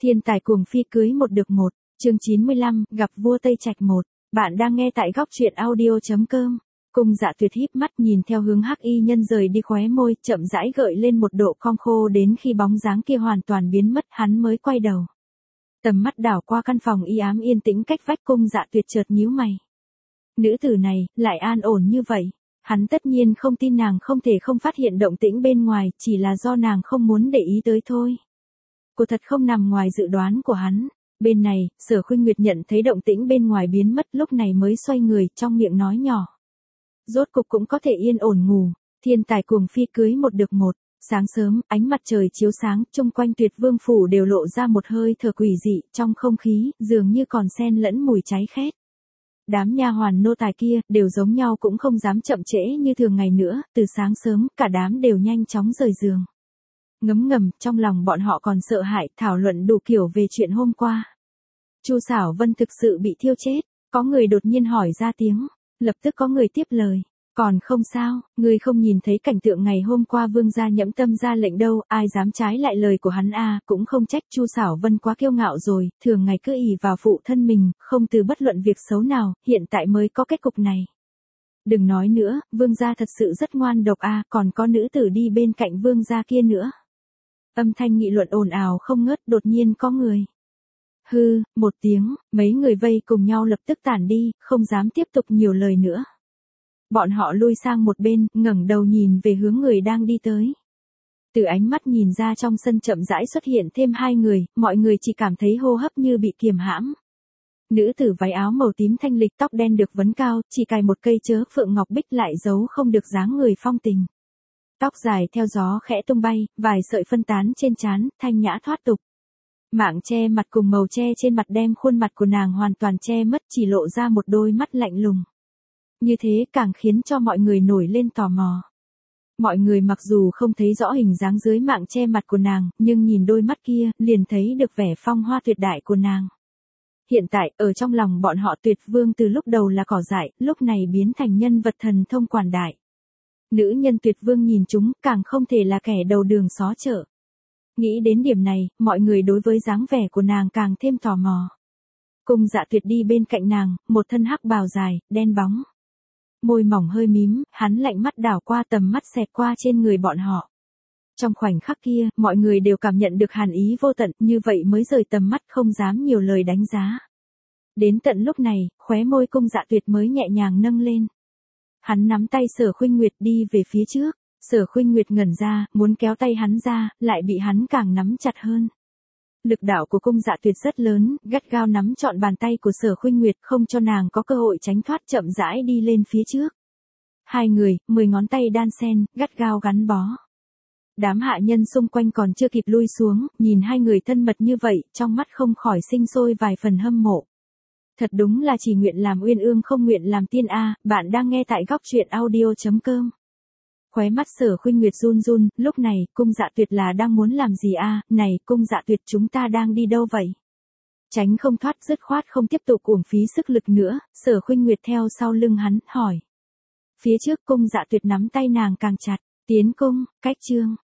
Thiên tài cuồng phi cưới một được một, chương 95, gặp vua Tây Trạch một. Bạn đang nghe tại góc truyện audio.com. Cung Dạ Tuyệt híp mắt nhìn theo hướng Hắc Y Nhân rời đi, khóe môi chậm rãi gợi lên một độ cong khô, đến khi bóng dáng kia hoàn toàn biến mất hắn mới quay đầu. Tầm mắt đảo qua căn phòng y ám yên tĩnh cách vách, Cung Dạ Tuyệt chợt nhíu mày. Nữ tử này lại an ổn như vậy, hắn tất nhiên không tin nàng không thể không phát hiện động tĩnh bên ngoài, chỉ là do nàng không muốn để ý tới thôi. Cô thật không nằm ngoài dự đoán của hắn. Bên này, Sở Khuynh Nguyệt nhận thấy động tĩnh bên ngoài biến mất, lúc này mới xoay người, trong miệng nói nhỏ. Rốt cục cũng có thể yên ổn ngủ. Thiên tài cuồng phi cưới một được một. Sáng sớm, ánh mặt trời chiếu sáng, chung quanh Tuyệt Vương phủ đều lộ ra một hơi thở quỷ dị, trong không khí dường như còn xen lẫn mùi cháy khét. Đám nha hoàn nô tài kia đều giống nhau, cũng không dám chậm trễ như thường ngày nữa, từ sáng sớm cả đám đều nhanh chóng rời giường. Ngấm ngầm, trong lòng bọn họ còn sợ hãi, thảo luận đủ kiểu về chuyện hôm qua. Chu Sảo Vân thực sự bị thiêu chết, có người đột nhiên hỏi ra tiếng, lập tức có người tiếp lời. Còn không sao, ngươi không nhìn thấy cảnh tượng ngày hôm qua vương gia Nhẫm Tâm ra lệnh đâu, ai dám trái lại lời của hắn à, cũng không trách Chu Sảo Vân quá kiêu ngạo rồi, thường ngày cứ ỷ vào phụ thân mình, không từ bất luận việc xấu nào, hiện tại mới có kết cục này. Đừng nói nữa, vương gia thật sự rất ngoan độc à, còn có nữ tử đi bên cạnh vương gia kia nữa. Âm thanh nghị luận ồn ào không ngớt, đột nhiên có người. Hư, một tiếng, mấy người vây cùng nhau lập tức tản đi, không dám tiếp tục nhiều lời nữa. Bọn họ lui sang một bên, ngẩng đầu nhìn về hướng người đang đi tới. Từ ánh mắt nhìn ra, trong sân chậm rãi xuất hiện thêm hai người, mọi người chỉ cảm thấy hô hấp như bị kiềm hãm. Nữ tử váy áo màu tím thanh lịch, tóc đen được vấn cao, chỉ cài một cây chớ phượng ngọc bích lại giấu không được dáng người phong tình. Tóc dài theo gió khẽ tung bay, vài sợi phân tán trên trán, thanh nhã thoát tục. Mạng che mặt cùng màu che trên mặt đem khuôn mặt của nàng hoàn toàn che mất, chỉ lộ ra một đôi mắt lạnh lùng. Như thế càng khiến cho mọi người nổi lên tò mò. Mọi người mặc dù không thấy rõ hình dáng dưới mạng che mặt của nàng, nhưng nhìn đôi mắt kia, liền thấy được vẻ phong hoa tuyệt đại của nàng. Hiện tại, ở trong lòng bọn họ, Tuyệt Vương từ lúc đầu là cỏ dại, lúc này biến thành nhân vật thần thông quảng đại. Nữ nhân Tuyệt Vương nhìn chúng, càng không thể là kẻ đầu đường xó chợ. Nghĩ đến điểm này, mọi người đối với dáng vẻ của nàng càng thêm tò mò. Cung Dạ Tuyệt đi bên cạnh nàng, một thân hắc bào dài, đen bóng. Môi mỏng hơi mím, hắn lạnh mắt đảo qua, tầm mắt xẹt qua trên người bọn họ. Trong khoảnh khắc kia, mọi người đều cảm nhận được hàn ý vô tận, như vậy mới rời tầm mắt, không dám nhiều lời đánh giá. Đến tận lúc này, khóe môi Cung Dạ Tuyệt mới nhẹ nhàng nâng lên. Hắn nắm tay Sở Khuynh Nguyệt đi về phía trước. Sở Khuynh Nguyệt ngẩn ra, muốn kéo tay hắn ra, lại bị hắn càng nắm chặt hơn. Lực đạo của Cung Dạ Tuyệt rất lớn, gắt gao nắm trọn bàn tay của Sở Khuynh Nguyệt, không cho nàng có cơ hội tránh thoát, chậm rãi đi lên phía trước. Hai người, 10 ngón tay đan xen, gắt gao gắn bó. Đám hạ nhân xung quanh còn chưa kịp lui xuống, nhìn hai người thân mật như vậy, trong mắt không khỏi sinh sôi vài phần hâm mộ. Thật đúng là chỉ nguyện làm uyên ương không nguyện làm tiên a. Bạn đang nghe tại góc truyện audio.com. Khóe mắt Sở Khuynh Nguyệt run run, lúc này, Cung Dạ Tuyệt là đang muốn làm gì a? Này, Cung Dạ Tuyệt, chúng ta đang đi đâu vậy? Tránh không thoát, dứt khoát không tiếp tục uổng phí sức lực nữa, Sở Khuynh Nguyệt theo sau lưng hắn, hỏi. Phía trước Cung Dạ Tuyệt nắm tay nàng càng chặt, tiến cung, cách chương.